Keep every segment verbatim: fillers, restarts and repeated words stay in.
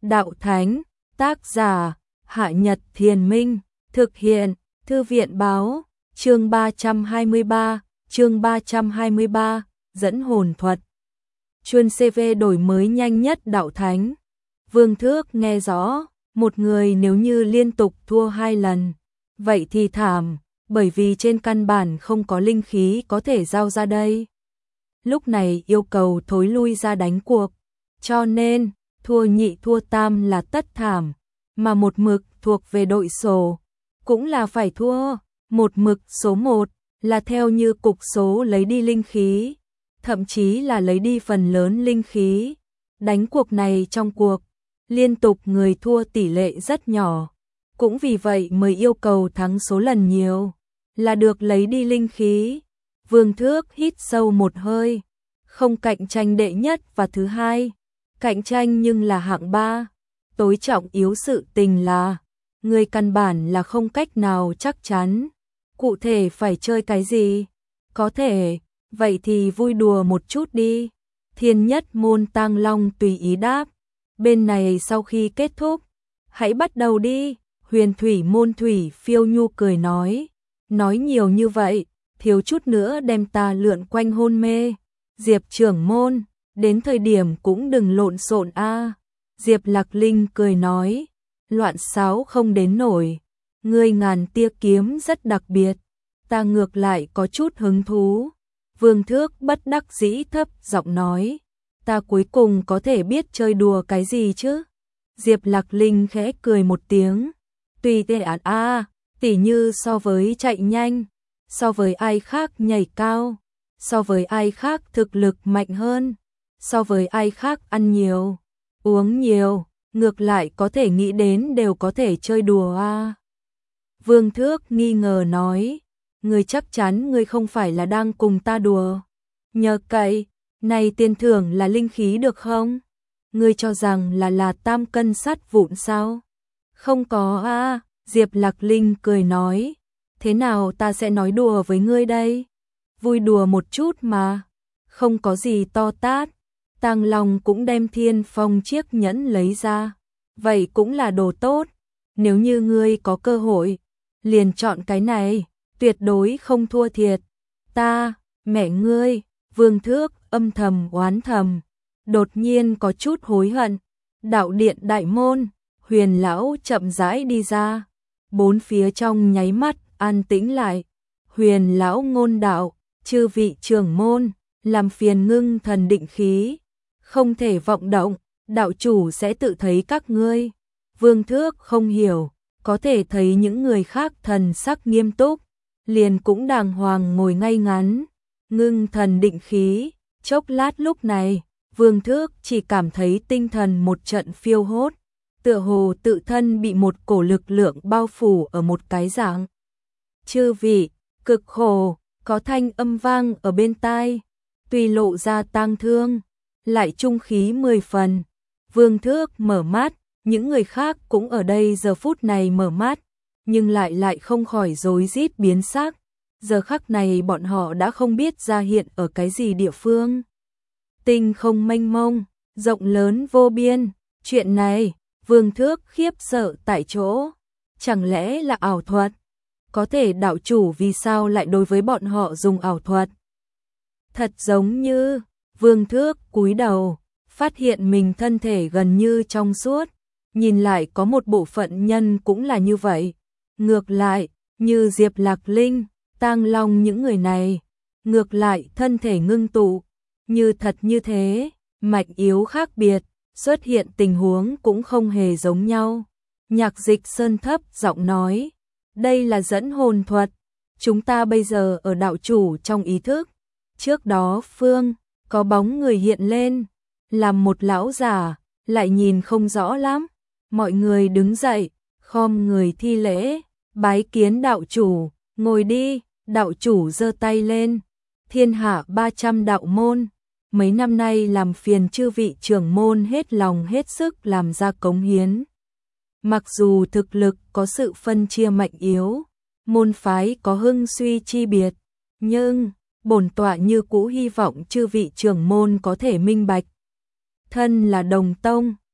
Đạo Thánh, tác giả, Hạ Nhật Thiền Minh, thực hiện, Thư viện báo, chương ba trăm hai mươi ba, chương ba trăm hai mươi ba, dẫn hồn thuật. Chuyên xê vê đổi mới nhanh nhất Đạo Thánh. Vương Thước nghe rõ, một người nếu như liên tục thua hai lần, vậy thì thảm, bởi vì trên căn bản không có linh khí có thể giao ra đây. Lúc này yêu cầu thối lui ra đánh cuộc, cho nên thua nhị thua tam là tất thảm, mà một mực thuộc về đội sổ, cũng là phải thua. Một mực số một là theo như cục số lấy đi linh khí, thậm chí là lấy đi phần lớn linh khí. Đánh cuộc này trong cuộc, liên tục người thua tỷ lệ rất nhỏ, cũng vì vậy mới yêu cầu thắng số lần nhiều, là được lấy đi linh khí. Vương Thước hít sâu một hơi, không cạnh tranh đệ nhất và thứ hai, cạnh tranh nhưng là hạng ba. Tối trọng yếu sự tình là, người căn bản là không cách nào chắc chắn. Cụ thể phải chơi cái gì? Có thể, vậy thì vui đùa một chút đi. Thiên Nhất Môn Tang Long tùy ý đáp. Bên này sau khi kết thúc, hãy bắt đầu đi. Huyền Thủy Môn Thủy Phiêu Nhu cười nói. Nói nhiều như vậy, thiếu chút nữa đem ta lượn quanh hôn mê. Diệp trưởng môn, đến thời điểm cũng đừng lộn xộn a. Diệp Lạc Linh cười nói. Loạn xáo không đến nổi. Ngươi ngàn tia kiếm rất đặc biệt, ta ngược lại có chút hứng thú. Vương Thước bất đắc dĩ thấp giọng nói, ta cuối cùng có thể biết chơi đùa cái gì chứ? Diệp Lạc Linh khẽ cười một tiếng, tùy tệ án a, tỉ như so với chạy nhanh, so với ai khác nhảy cao, so với ai khác thực lực mạnh hơn, so với ai khác ăn nhiều, uống nhiều, ngược lại có thể nghĩ đến đều có thể chơi đùa a. Vương Thước nghi ngờ nói, ngươi chắc chắn ngươi không phải là đang cùng ta đùa. Nhờ cậy, này tiền thưởng là linh khí được không? Ngươi cho rằng là là tam cân sắt vụn sao? Không có a. Diệp Lạc Linh cười nói, thế nào ta sẽ nói đùa với ngươi đây? Vui đùa một chút mà, không có gì to tát. Tang Long cũng đem Thiên Phong chiếc nhẫn lấy ra, vậy cũng là đồ tốt. Nếu như ngươi có cơ hội, liền chọn cái này, tuyệt đối không thua thiệt. Ta, mẹ ngươi, Vương Thước âm thầm oán thầm, đột nhiên có chút hối hận. Đạo điện đại môn, Huyền lão chậm rãi đi ra, bốn phía trong nháy mắt an tĩnh lại. Huyền lão ngôn đạo, chư vị trưởng môn, làm phiền ngưng thần định khí, không thể vọng động, đạo chủ sẽ tự thấy các ngươi. Vương Thước không hiểu, có thể thấy những người khác thần sắc nghiêm túc, liền cũng đàng hoàng ngồi ngay ngắn, ngưng thần định khí. Chốc lát lúc này, Vương Thước chỉ cảm thấy tinh thần một trận phiêu hốt, tựa hồ tự thân bị một cổ lực lượng bao phủ ở một cái dạng. Chư vị, cực khổ, có thanh âm vang ở bên tai, tuy lộ ra tang thương, lại trung khí mười phần. Vương Thước mở mắt, những người khác cũng ở đây giờ phút này mở mắt, nhưng lại lại không khỏi rối rít biến sắc. Giờ khắc này bọn họ đã không biết ra hiện ở cái gì địa phương. Tinh không mênh mông, rộng lớn vô biên, chuyện này, Vương Thước khiếp sợ tại chỗ. Chẳng lẽ là ảo thuật? Có thể đạo chủ vì sao lại đối với bọn họ dùng ảo thuật? Thật giống như, Vương Thước cúi đầu, phát hiện mình thân thể gần như trong suốt. Nhìn lại có một bộ phận nhân cũng là như vậy. Ngược lại, như Diệp Lạc Linh, Tang Long những người này, ngược lại thân thể ngưng tụ, như thật như thế, mạnh yếu khác biệt, xuất hiện tình huống cũng không hề giống nhau. Nhạc Dịch Sơn thấp giọng nói, đây là dẫn hồn thuật, chúng ta bây giờ ở đạo chủ trong ý thức. Trước đó phương, có bóng người hiện lên, làm một lão giả, lại nhìn không rõ lắm. Mọi người đứng dậy, khom người thi lễ, bái kiến đạo chủ, ngồi đi. Đạo chủ giơ tay lên, thiên hạ ba trăm đạo môn, mấy năm nay làm phiền chư vị trưởng môn hết lòng hết sức làm ra cống hiến. Mặc dù thực lực có sự phân chia mạnh yếu, môn phái có hưng suy chi biệt, nhưng bổn tọa như cũ hy vọng chư vị trưởng môn có thể minh bạch. Thân là đồng tông,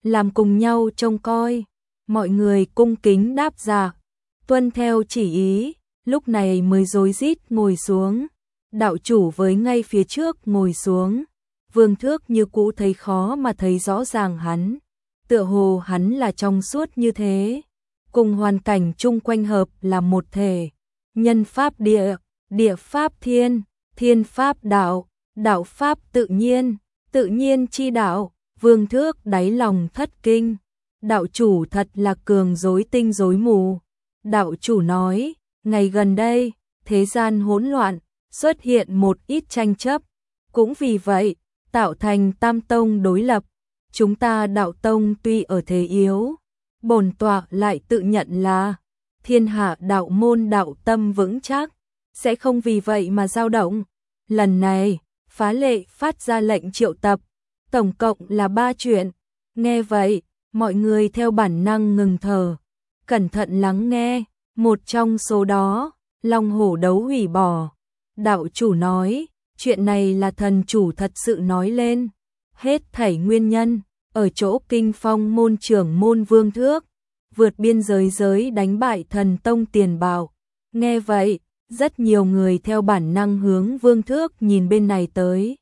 làm cùng nhau trông coi. Mọi người cung kính đáp dạ, tuân theo chỉ ý, lúc này mới rối rít ngồi xuống. Đạo chủ với ngay phía trước ngồi xuống. Vương Thước như cũ thấy khó mà thấy rõ ràng hắn, tựa hồ hắn là trong suốt như thế, cùng hoàn cảnh chung quanh hợp là một thể. Nhân pháp địa, địa pháp thiên, thiên pháp đạo, đạo pháp tự nhiên, tự nhiên chi đạo. Vương Thước đáy lòng thất kinh, đạo chủ thật là cường rối tinh rối mù. Đạo chủ nói, ngày gần đây, thế gian hỗn loạn, xuất hiện một ít tranh chấp, cũng vì vậy, tạo thành tam tông đối lập. Chúng ta đạo tông tuy ở thế yếu, bổn tọa lại tự nhận là thiên hạ đạo môn đạo tâm vững chắc, sẽ không vì vậy mà dao động. Lần này, phá lệ phát ra lệnh triệu tập, tổng cộng là ba chuyện. Nghe vậy, mọi người theo bản năng ngừng thở, cẩn thận lắng nghe. Một trong số đó, Long Hổ đấu hủy bỏ. Đạo chủ nói, chuyện này là thần chủ thật sự nói lên. Hết thảy nguyên nhân, ở chỗ Kinh Phong môn trưởng môn Vương Thước, vượt biên giới giới đánh bại thần tông Tiền Bảo. Nghe vậy, rất nhiều người theo bản năng hướng Vương Thước nhìn bên này tới.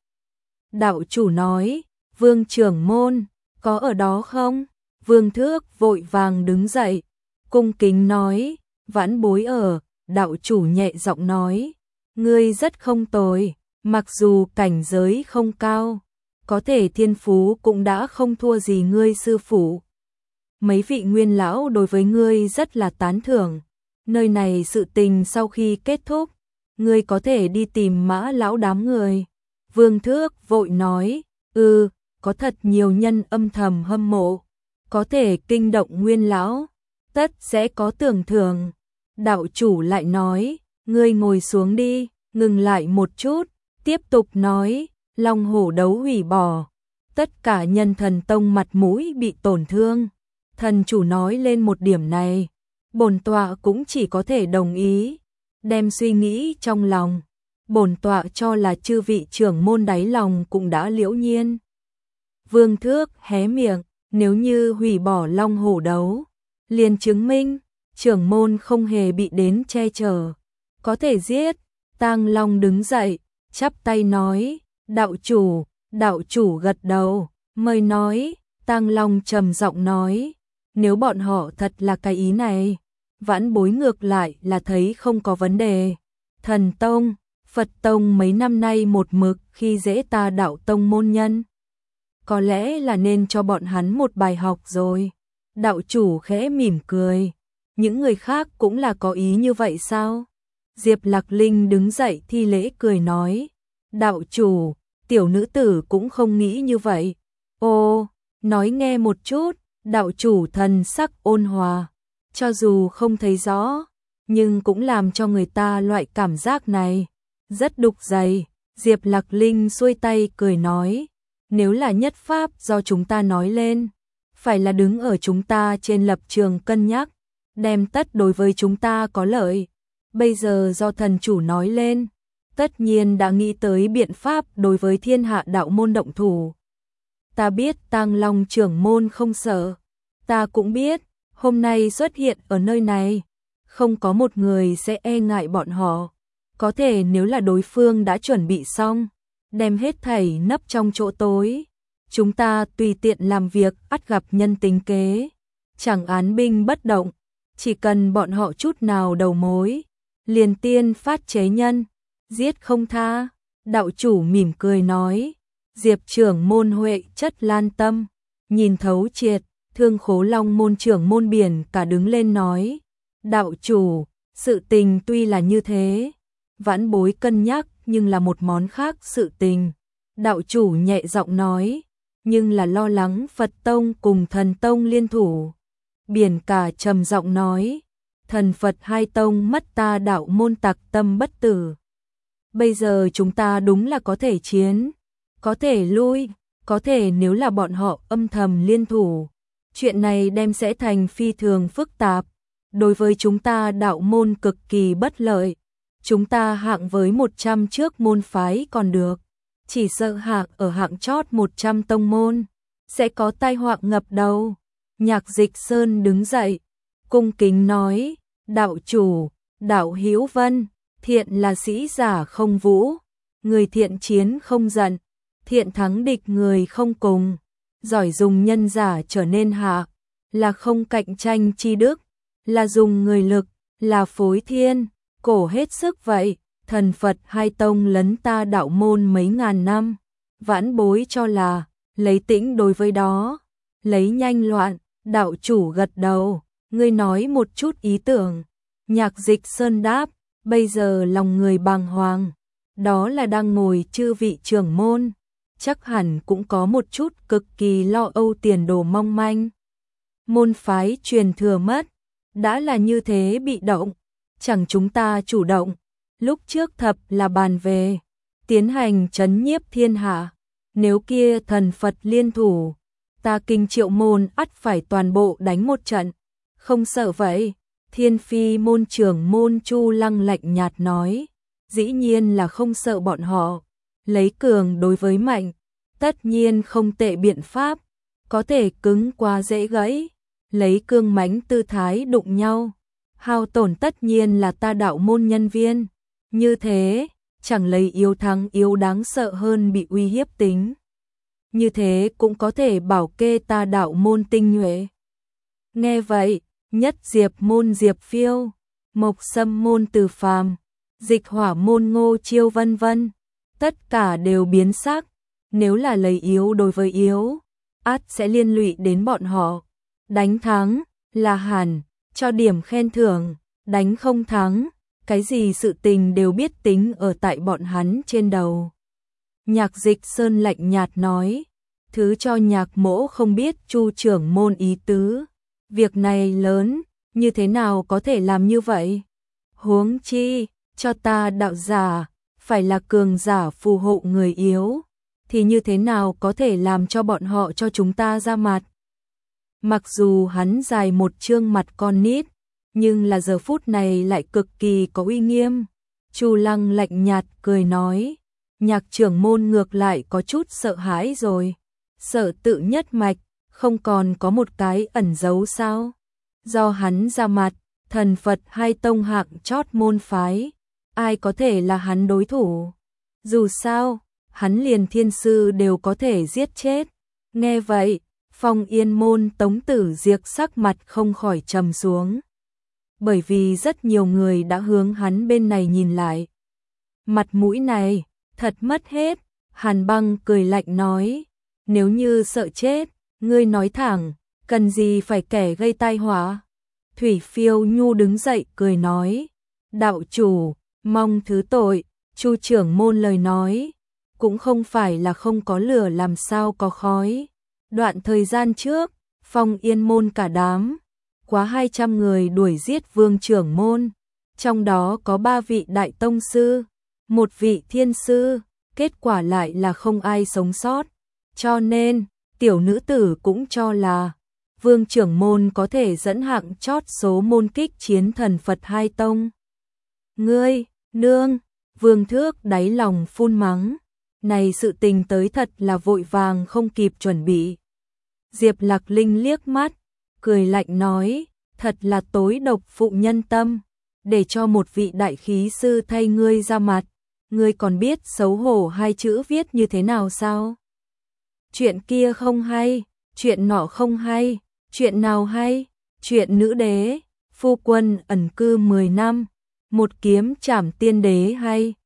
Đạo chủ nói, Vương trưởng môn, có ở đó không? Vương Thước vội vàng đứng dậy, cung kính nói, vãn bối ở. Đạo chủ nhẹ giọng nói, ngươi rất không tồi, mặc dù cảnh giới không cao, có thể thiên phú cũng đã không thua gì ngươi sư phụ. Mấy vị nguyên lão đối với ngươi rất là tán thưởng. Nơi này sự tình sau khi kết thúc, ngươi có thể đi tìm Mã lão đám người. Vương Thước vội nói, ừ, có thật nhiều nhân âm thầm hâm mộ, có thể kinh động nguyên lão, tất sẽ có tưởng thưởng. Đạo chủ lại nói, ngươi ngồi xuống đi, ngừng lại một chút, tiếp tục nói, Long Hổ đấu hủy bỏ, tất cả nhân thần tông mặt mũi bị tổn thương. Thần chủ nói lên một điểm này, bổn tọa cũng chỉ có thể đồng ý, đem suy nghĩ trong lòng. Bổn tọa cho là chư vị trưởng môn đáy lòng cũng đã liễu nhiên. Vương Thước hé miệng, nếu như hủy bỏ Long Hổ đấu, liền chứng minh trưởng môn không hề bị đến che chở, có thể giết. Tang Long đứng dậy, chắp tay nói, đạo chủ. Đạo chủ gật đầu, mời nói. Tang Long trầm giọng nói, nếu bọn họ thật là cái ý này, vãn bối ngược lại là thấy không có vấn đề. Thần tông, Phật tông mấy năm nay một mực khi dễ ta đạo tông môn nhân, có lẽ là nên cho bọn hắn một bài học rồi. Đạo chủ khẽ mỉm cười, những người khác cũng là có ý như vậy sao? Diệp Lạc Linh đứng dậy thi lễ cười nói, đạo chủ, tiểu nữ tử cũng không nghĩ như vậy. Ô, nói nghe một chút. Đạo chủ thần sắc ôn hòa, cho dù không thấy rõ, nhưng cũng làm cho người ta loại cảm giác này rất đục dày. Diệp Lạc Linh xuôi tay cười nói, nếu là nhất pháp do chúng ta nói lên, phải là đứng ở chúng ta trên lập trường cân nhắc, đem tất đối với chúng ta có lợi. Bây giờ do thần chủ nói lên, tất nhiên đã nghĩ tới biện pháp đối với thiên hạ đạo môn động thủ. Ta biết Tang Long trưởng môn không sợ, ta cũng biết, hôm nay xuất hiện ở nơi này, không có một người sẽ e ngại bọn họ. Có thể nếu là đối phương đã chuẩn bị xong, đem hết thảy nấp trong chỗ tối, chúng ta tùy tiện làm việc ắt gặp nhân tính kế, chẳng án binh bất động, chỉ cần bọn họ chút nào đầu mối, liền tiên phát chế nhân, giết không tha. Đạo chủ mỉm cười nói, Diệp trưởng môn huệ chất lan tâm, nhìn thấu triệt. Thương Khố Long môn trưởng môn biển cả đứng lên nói, đạo chủ, sự tình tuy là như thế, vãn bối cân nhắc nhưng là một món khác sự tình. Đạo chủ nhẹ giọng nói, nhưng là lo lắng Phật tông cùng thần tông liên thủ. Biển cả trầm giọng nói, thần Phật hai tông mất ta đạo môn tặc tâm bất tử. Bây giờ chúng ta đúng là có thể chiến, có thể lui, có thể nếu là bọn họ âm thầm liên thủ, chuyện này đem sẽ thành phi thường phức tạp, đối với chúng ta đạo môn cực kỳ bất lợi. Chúng ta hạng với một trăm trước môn phái còn được, chỉ sợ hạng ở hạng chót một trăm tông môn, sẽ có tai họa ngập đầu. Nhạc Dịch Sơn đứng dậy, cung kính nói, đạo chủ, đạo Hữu Vân, thiện là sĩ giả không vũ, người thiện chiến không giận, thiện thắng địch người không cùng, giỏi dùng nhân giả trở nên hạ, là không cạnh tranh chi đức, là dùng người lực, là phối thiên, cổ hết sức vậy. Thần Phật hai tông lấn ta đạo môn mấy ngàn năm, vãn bối cho là lấy tĩnh đối với đó, lấy nhanh loạn. Đạo chủ gật đầu, ngươi nói một chút ý tưởng. Nhạc Dịch Sơn đáp, bây giờ lòng người bàng hoàng, đó là đang ngồi chư vị trưởng môn, chắc hẳn cũng có một chút cực kỳ lo âu tiền đồ mong manh. Môn phái truyền thừa mất, đã là như thế bị động, chẳng chúng ta chủ động. Lúc trước thập là bàn về, tiến hành trấn nhiếp thiên hạ, nếu kia thần Phật liên thủ, ta Kinh Triệu môn ắt phải toàn bộ đánh một trận, không sợ vậy. Thiên Phi môn trưởng môn Chu Lăng lạnh nhạt nói, dĩ nhiên là không sợ bọn họ, lấy cường đối với mạnh, tất nhiên không tệ biện pháp, có thể cứng quá dễ gãy, lấy cương mãnh tư thái đụng nhau, hao tổn tất nhiên là ta đạo môn nhân viên, như thế, chẳng lấy yếu thắng yếu đáng sợ hơn bị uy hiếp tính. Như thế cũng có thể bảo kê ta đạo môn tinh nhuệ. Nghe vậy, Nhất Diệp môn Diệp Phiêu, Mộc Sâm môn Từ Phàm, Dịch Hỏa môn Ngô Chiêu vân vân, tất cả đều biến sắc, nếu là lấy yếu đối với yếu, ắt sẽ liên lụy đến bọn họ. Đánh thắng là hẳn cho điểm khen thưởng, đánh không thắng, cái gì sự tình đều biết tính ở tại bọn hắn trên đầu. Nhạc Dịch Sơn lạnh nhạt nói, thứ cho Nhạc mỗ không biết Chu trưởng môn ý tứ, việc này lớn, như thế nào có thể làm như vậy? Huống chi, cho ta đạo giả, phải là cường giả phù hộ người yếu, thì như thế nào có thể làm cho bọn họ cho chúng ta ra mặt? Mặc dù hắn dài một trương mặt con nít, nhưng là giờ phút này lại cực kỳ có uy nghiêm. Chu Lăng lạnh nhạt cười nói, Nhạc trưởng môn ngược lại có chút sợ hãi rồi, sợ tự nhất mạch, không còn có một cái ẩn giấu sao? Do hắn ra mặt, thần Phật hai tông hạng chót môn phái, ai có thể là hắn đối thủ? Dù sao, hắn liền thiên sư đều có thể giết chết. Nghe vậy, Phong Yên môn Tống Tử Diệp sắc mặt không khỏi trầm xuống. Bởi vì rất nhiều người đã hướng hắn bên này nhìn lại. Mặt mũi này, thật mất hết. Hàn Băng cười lạnh nói, nếu như sợ chết, ngươi nói thẳng, cần gì phải kẻ gây tai họa? Thủy Phiêu Nhu đứng dậy cười nói, đạo chủ, mong thứ tội. Chu trưởng môn lời nói, cũng không phải là không có lửa làm sao có khói. Đoạn thời gian trước, Phong Yên môn cả đám, quá hai trăm người đuổi giết Vương trưởng môn, trong đó có ba vị đại tông sư, một vị thiên sư, kết quả lại là không ai sống sót. Cho nên, tiểu nữ tử cũng cho là Vương trưởng môn có thể dẫn hạng chót số môn kích chiến thần Phật hai tông. Ngươi, nương, Vương Thước đáy lòng phun mắng, này sự tình tới thật là vội vàng không kịp chuẩn bị. Diệp Lạc Linh liếc mắt, cười lạnh nói, thật là tối độc phụ nhân tâm, để cho một vị đại khí sư thay ngươi ra mặt, ngươi còn biết xấu hổ hai chữ viết như thế nào sao? Chuyện kia không hay, chuyện nọ không hay, chuyện nào hay? Chuyện nữ đế, phu quân ẩn cư mười năm, một kiếm trảm tiên đế hay,